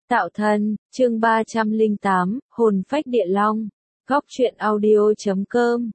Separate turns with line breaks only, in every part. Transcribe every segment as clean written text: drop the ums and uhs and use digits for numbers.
Tạo thân, chương 308, hồn phách địa long. Góc truyện audio.com.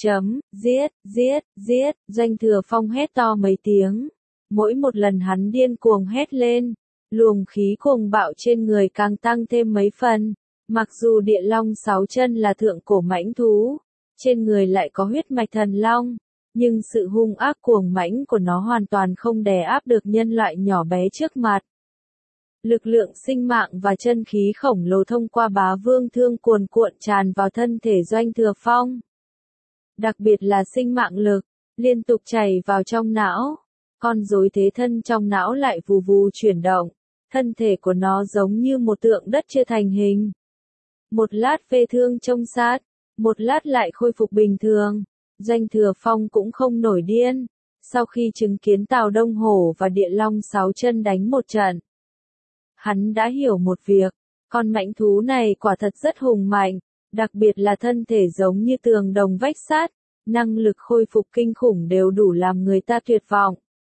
Giết, Doanh Thừa Phong hét to mấy tiếng. Mỗi một lần hắn điên cuồng hét lên, luồng khí cuồng bạo trên người càng tăng thêm mấy phần. Mặc dù địa long 6 chân là thượng cổ mãnh thú, trên người lại có huyết mạch thần long, nhưng sự hung ác cuồng mãnh của nó hoàn toàn không đè áp được nhân loại nhỏ bé trước mặt. Lực lượng sinh mạng và chân khí khổng lồ thông qua bá vương thương cuồn cuộn tràn vào thân thể Doanh Thừa Phong. Đặc biệt là sinh mạng lực, liên tục chảy vào trong não. Con rối thế thân trong não lại vù vù chuyển động. Thân thể của nó giống như một tượng đất chưa thành hình. Một lát vết thương trông sát, một lát lại khôi phục bình thường. Doanh Thừa Phong cũng không nổi điên. Sau khi chứng kiến Tào Đông Hổ và Địa Long 6 chân đánh một trận, hắn đã hiểu một việc, con mãnh thú này quả thật rất hùng mạnh, đặc biệt là thân thể giống như tường đồng vách sắt, năng lực khôi phục kinh khủng đều đủ làm người ta tuyệt vọng.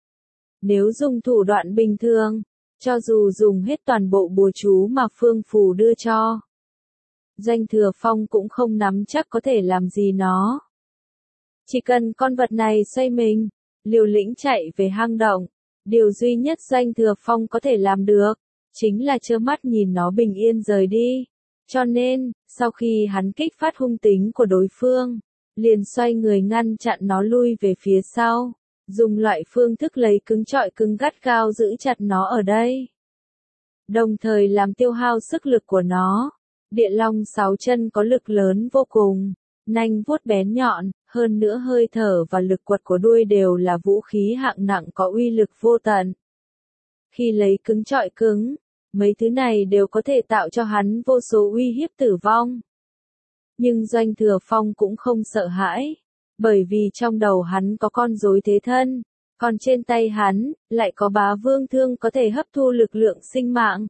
Nếu dùng thủ đoạn bình thường, cho dù dùng hết toàn bộ bùa chú mà Phương Phù đưa cho, Doanh Thừa Phong cũng không nắm chắc có thể làm gì nó. Chỉ cần con vật này xoay mình, liều lĩnh chạy về hang động, điều duy nhất Doanh Thừa Phong có thể làm được chính là trơ mắt nhìn nó bình yên rời đi. Cho nên, sau khi hắn kích phát hung tính của đối phương, liền xoay người ngăn chặn nó lui về phía sau, dùng loại phương thức lấy cứng trọi cứng gắt gao giữ chặt nó ở đây, đồng thời làm tiêu hao sức lực của nó. Địa long 6 chân có lực lớn vô cùng, nanh vuốt bén nhọn, hơn nữa hơi thở và lực quật của đuôi đều là vũ khí hạng nặng có uy lực vô tận. Khi lấy cứng trọi cứng, mấy thứ này đều có thể tạo cho hắn vô số uy hiếp tử vong. Nhưng Doanh Thừa Phong cũng không sợ hãi, bởi vì trong đầu hắn có con rối thế thân, còn trên tay hắn lại có bá vương thương có thể hấp thu lực lượng sinh mạng.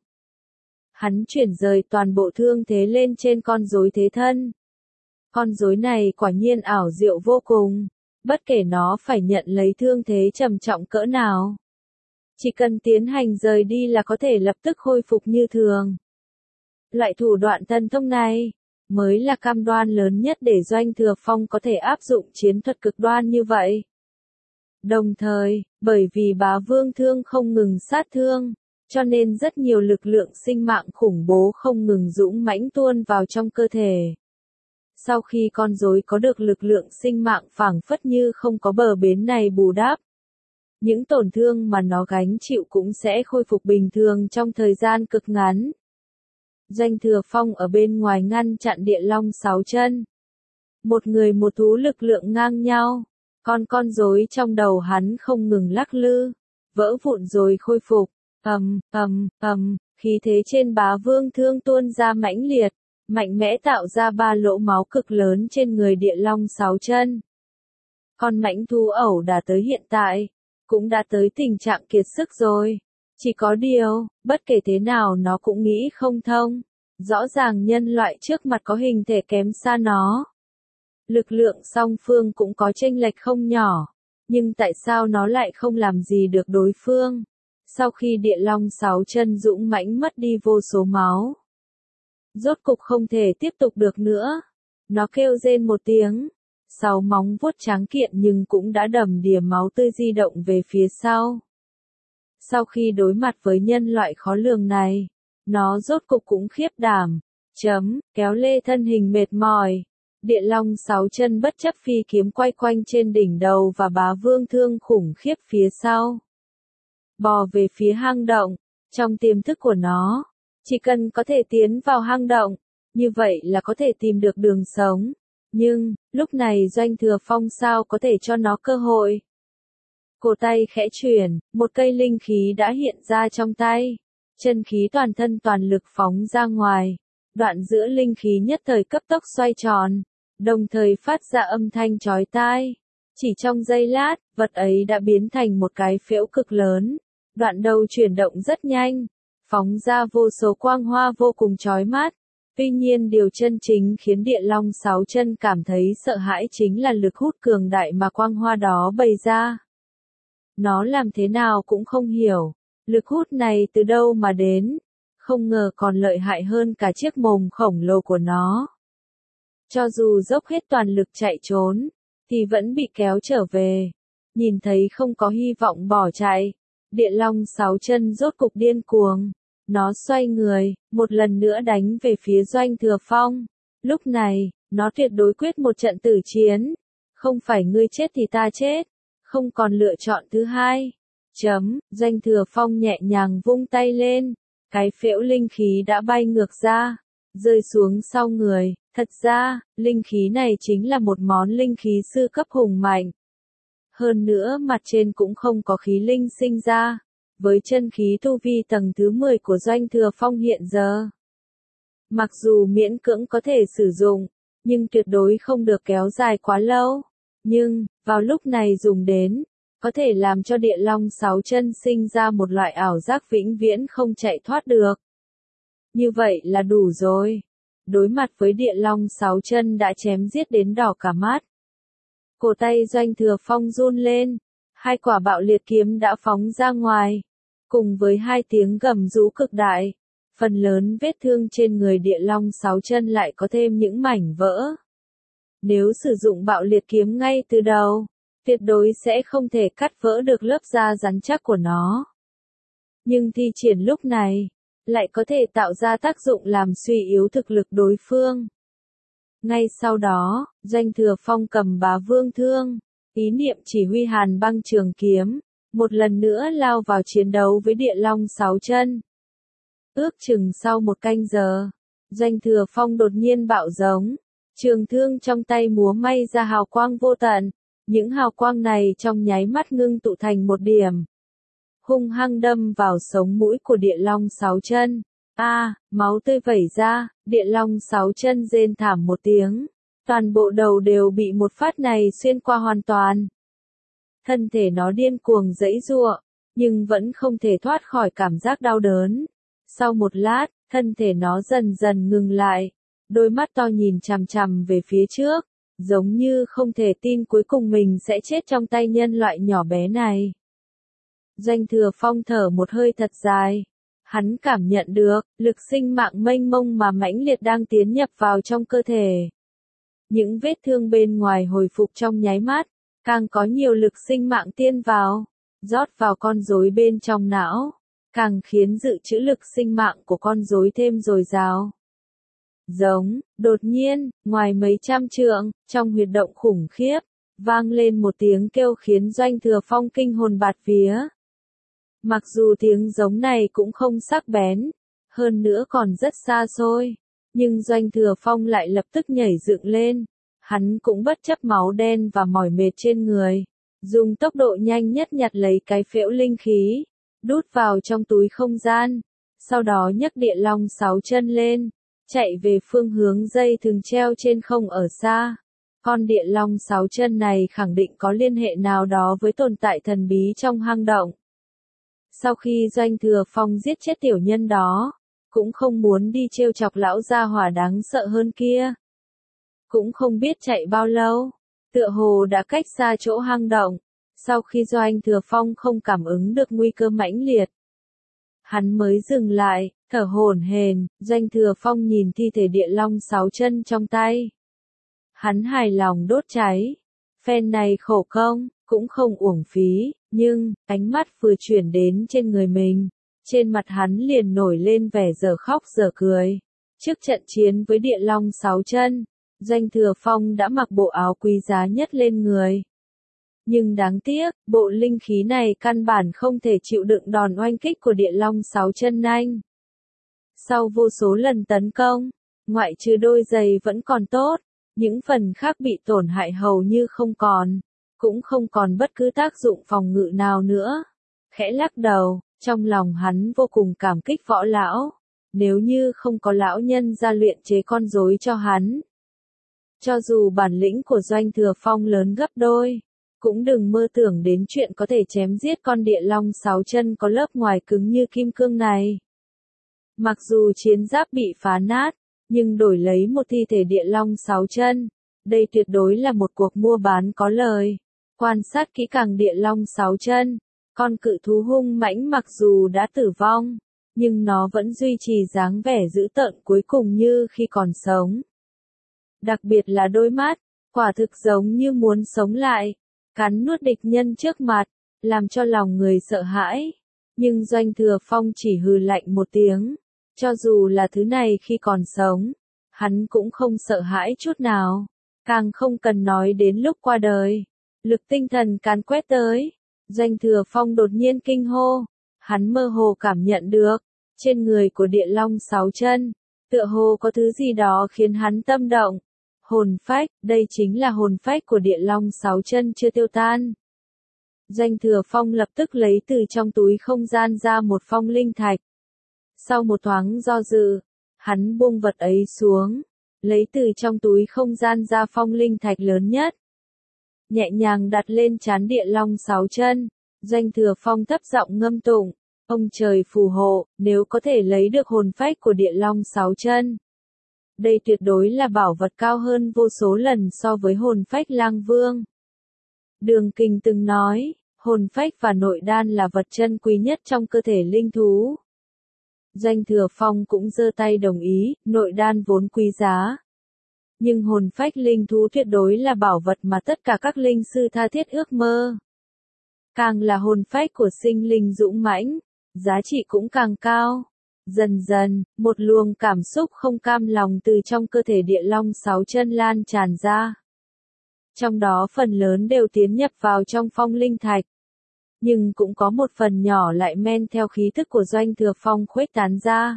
Hắn chuyển rời toàn bộ thương thế lên trên con rối thế thân. Con rối này quả nhiên ảo diệu vô cùng, bất kể nó phải nhận lấy thương thế trầm trọng cỡ nào, chỉ cần tiến hành rời đi là có thể lập tức khôi phục như thường. Loại thủ đoạn thần thông này mới là cam đoan lớn nhất để Doanh Thừa Phong có thể áp dụng chiến thuật cực đoan như vậy. Đồng thời, bởi vì bá vương thương không ngừng sát thương, cho nên rất nhiều lực lượng sinh mạng khủng bố không ngừng dũng mãnh tuôn vào trong cơ thể. Sau khi con rối có được lực lượng sinh mạng phảng phất như không có bờ bến này bù đắp, những tổn thương mà nó gánh chịu cũng sẽ khôi phục bình thường trong thời gian cực ngắn. Doanh Thừa Phong ở bên ngoài ngăn chặn địa long 6 chân. Một người một thú lực lượng ngang nhau, con rối trong đầu hắn không ngừng lắc lư, vỡ vụn rồi khôi phục. Khí thế trên bá vương thương tuôn ra mãnh liệt, mạnh mẽ tạo ra 3 lỗ máu cực lớn trên người địa long 6 chân. Con mãnh thú ẩu đả tới hiện tại, cũng đã tới tình trạng kiệt sức rồi. Chỉ có điều, bất kể thế nào nó cũng nghĩ không thông. Rõ ràng nhân loại trước mặt có hình thể kém xa nó. Lực lượng song phương cũng có chênh lệch không nhỏ. Nhưng tại sao nó lại không làm gì được đối phương? Sau khi địa long 6 chân dũng mãnh mất đi vô số máu, rốt cục không thể tiếp tục được nữa. Nó kêu rên một tiếng. 6 móng vuốt tráng kiện nhưng cũng đã đầm đìa máu tươi di động về phía sau. Sau khi đối mặt với nhân loại khó lường này, nó rốt cục cũng khiếp đảm. Kéo lê thân hình mệt mỏi. Địa long 6 chân bất chấp phi kiếm quay quanh trên đỉnh đầu và bá vương thương khủng khiếp phía sau, bò về phía hang động. Trong tiềm thức của nó, chỉ cần có thể tiến vào hang động, như vậy là có thể tìm được đường sống. Nhưng, lúc này Doanh Thừa Phong sao có thể cho nó cơ hội? Cổ tay khẽ chuyển, một cây linh khí đã hiện ra trong tay. Chân khí toàn thân toàn lực phóng ra ngoài. Đoạn giữa linh khí nhất thời cấp tốc xoay tròn, đồng thời phát ra âm thanh chói tai. Chỉ trong giây lát, vật ấy đã biến thành một cái phễu cực lớn. Đoạn đầu chuyển động rất nhanh, phóng ra vô số quang hoa vô cùng chói mắt. Tuy nhiên điều chân chính khiến địa long 6 chân cảm thấy sợ hãi chính là lực hút cường đại mà quang hoa đó bày ra. Nó làm thế nào cũng không hiểu, lực hút này từ đâu mà đến. không ngờ còn lợi hại hơn cả chiếc mồm khổng lồ của nó. Cho dù dốc hết toàn lực chạy trốn, thì vẫn bị kéo trở về. Nhìn thấy không có hy vọng bỏ chạy, địa long sáu chân rốt cục điên cuồng. Nó xoay người, một lần nữa đánh về phía Doanh Thừa Phong. Lúc này, nó tuyệt đối quyết một trận tử chiến. Không phải ngươi chết thì ta chết. Không còn lựa chọn thứ hai. Doanh Thừa Phong nhẹ nhàng vung tay lên. Cái phễu linh khí đã bay ngược ra, rơi xuống sau người. Thật ra, linh khí này chính là một món linh khí sư cấp hùng mạnh. Hơn nữa mặt trên cũng không có khí linh sinh ra. Với chân khí tu vi tầng thứ 10 của Doanh Thừa Phong hiện giờ, mặc dù miễn cưỡng có thể sử dụng, nhưng tuyệt đối không được kéo dài quá lâu. Nhưng, vào lúc này dùng đến, có thể làm cho địa long sáu chân sinh ra một loại ảo giác vĩnh viễn không chạy thoát được. Như vậy là đủ rồi. Đối mặt với địa long sáu chân đã chém giết đến đỏ cả mắt. Cổ tay Doanh Thừa Phong run lên, hai quả bạo liệt kiếm đã phóng ra ngoài. Cùng với hai tiếng gầm rú cực đại, phần lớn vết thương trên người địa long sáu chân lại có thêm những mảnh vỡ. Nếu sử dụng bạo liệt kiếm ngay từ đầu, tuyệt đối sẽ không thể cắt vỡ được lớp da rắn chắc của nó. Nhưng thi triển lúc này, lại có thể tạo ra tác dụng làm suy yếu thực lực đối phương. Ngay sau đó, Doanh Thừa Phong cầm Bá Vương Thương, ý niệm chỉ huy Hàn Băng Trường Kiếm, một lần nữa lao vào chiến đấu với địa long sáu chân. Ước chừng sau một canh giờ, Doanh Thừa Phong đột nhiên bạo giống, trường thương trong tay múa may ra hào quang vô tận, những hào quang này trong nháy mắt ngưng tụ thành một điểm, hung hăng đâm vào sống mũi của địa long sáu chân. Máu tươi vẩy ra, địa long sáu chân rên thảm một tiếng, toàn bộ đầu đều bị một phát này xuyên qua hoàn toàn. Thân thể nó điên cuồng giãy giụa, nhưng vẫn không thể thoát khỏi cảm giác đau đớn. Sau một lát, thân thể nó dần dần ngừng lại, đôi mắt to nhìn chằm chằm về phía trước, giống như không thể tin cuối cùng mình sẽ chết trong tay nhân loại nhỏ bé này. Doanh Thừa Phong thở một hơi thật dài. Hắn cảm nhận được, lực sinh mạng mênh mông mà mãnh liệt đang tiến nhập vào trong cơ thể. Những vết thương bên ngoài hồi phục trong nháy mắt, càng có nhiều lực sinh mạng tiên vào, rót vào con rối bên trong não, càng khiến dự trữ lực sinh mạng của con rối thêm dồi dào. Đột nhiên, ngoài mấy trăm trượng, trong huyệt động khủng khiếp, vang lên một tiếng kêu khiến Doanh Thừa Phong kinh hồn bạt vía. Mặc dù tiếng giống này cũng không sắc bén, hơn nữa còn rất xa xôi, nhưng Doanh Thừa Phong lại lập tức nhảy dựng lên. Hắn cũng bất chấp máu đen và mỏi mệt trên người, dùng tốc độ nhanh nhất nhặt lấy cái phễu linh khí, đút vào trong túi không gian, sau đó nhấc địa long sáu chân lên, chạy về phương hướng dây thừng treo trên không ở xa. Con địa long sáu chân này khẳng định có liên hệ nào đó với tồn tại thần bí trong hang động. Sau khi Doanh Thừa Phong giết chết tiểu nhân đó, cũng không muốn đi trêu chọc lão gia hỏa đáng sợ hơn kia. Cũng không biết chạy bao lâu, tựa hồ đã cách xa chỗ hang động, sau khi Doanh Thừa Phong không cảm ứng được nguy cơ mãnh liệt. Hắn mới dừng lại, thở hổn hển. Doanh Thừa Phong nhìn thi thể địa long sáu chân trong tay. Hắn hài lòng đốt cháy. Phen này khổ công, cũng không uổng phí, nhưng, ánh mắt vừa chuyển đến trên người mình. Trên mặt hắn liền nổi lên vẻ dở khóc dở cười. Trước trận chiến với địa long sáu chân, Doanh Thừa Phong đã mặc bộ áo quý giá nhất lên người. Nhưng đáng tiếc, bộ linh khí này căn bản không thể chịu đựng đòn oanh kích của địa long sáu chân nanh. Sau vô số lần tấn công, ngoại trừ đôi giày vẫn còn tốt, những phần khác bị tổn hại hầu như không còn, cũng không còn bất cứ tác dụng phòng ngự nào nữa. Khẽ lắc đầu, trong lòng hắn vô cùng cảm kích võ lão, nếu như không có lão nhân ra luyện chế con rối cho hắn. Cho dù bản lĩnh của Doanh Thừa Phong lớn gấp đôi, cũng đừng mơ tưởng đến chuyện có thể chém giết con địa long sáu chân có lớp ngoài cứng như kim cương này. Mặc dù chiến giáp bị phá nát, nhưng đổi lấy một thi thể địa long sáu chân, đây tuyệt đối là một cuộc mua bán có lời. Quan sát kỹ càng địa long sáu chân, con cự thú hung mãnh mặc dù đã tử vong, nhưng nó vẫn duy trì dáng vẻ dữ tợn cuối cùng như khi còn sống. Đặc biệt là đôi mắt, quả thực giống như muốn sống lại, cắn nuốt địch nhân trước mặt, làm cho lòng người sợ hãi. Nhưng Doanh Thừa Phong chỉ hừ lạnh một tiếng, cho dù là thứ này khi còn sống, hắn cũng không sợ hãi chút nào, càng không cần nói đến lúc qua đời. Lực tinh thần càn quét tới, Doanh Thừa Phong đột nhiên kinh hô, hắn mơ hồ cảm nhận được, trên người của địa long sáu chân, tựa hồ có thứ gì đó khiến hắn tâm động. Hồn phách, đây chính là hồn phách của địa long sáu chân chưa tiêu tan. Doanh Thừa Phong lập tức lấy từ trong túi không gian ra một phong linh thạch. Sau một thoáng do dự, hắn buông vật ấy xuống, lấy từ trong túi không gian ra phong linh thạch lớn nhất. Nhẹ nhàng đặt lên trán địa long sáu chân, Doanh Thừa Phong thấp giọng ngâm tụng, ông trời phù hộ, nếu có thể lấy được hồn phách của địa long sáu chân. Đây tuyệt đối là bảo vật cao hơn vô số lần so với hồn phách lang vương. Đường Kình từng nói, hồn phách và nội đan là vật chân quý nhất trong cơ thể linh thú. Doanh Thừa Phong cũng giơ tay đồng ý, nội đan vốn quý giá. Nhưng hồn phách linh thú tuyệt đối là bảo vật mà tất cả các linh sư tha thiết ước mơ. Càng là hồn phách của sinh linh dũng mãnh, giá trị cũng càng cao. Dần dần, một luồng cảm xúc không cam lòng từ trong cơ thể địa long sáu chân lan tràn ra. Trong đó phần lớn đều tiến nhập vào trong phong linh thạch. Nhưng cũng có một phần nhỏ lại men theo khí thức của Doanh Thừa Phong khuếch tán ra.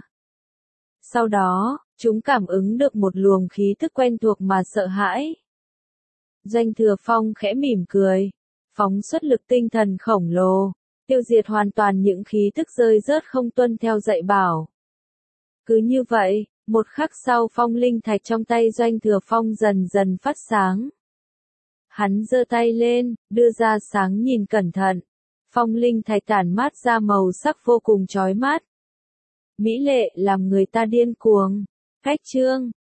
Sau đó, chúng cảm ứng được một luồng khí thức quen thuộc mà sợ hãi. Doanh Thừa Phong khẽ mỉm cười, phóng xuất lực tinh thần khổng lồ, tiêu diệt hoàn toàn những khí thức rơi rớt không tuân theo dạy bảo. Cứ như vậy, một khắc sau phong linh thạch trong tay Doanh Thừa Phong dần dần phát sáng. Hắn giơ tay lên, đưa ra sáng nhìn cẩn thận. Phong linh thạch tản mát ra màu sắc vô cùng chói mắt. Mỹ lệ làm người ta điên cuồng. Khách chương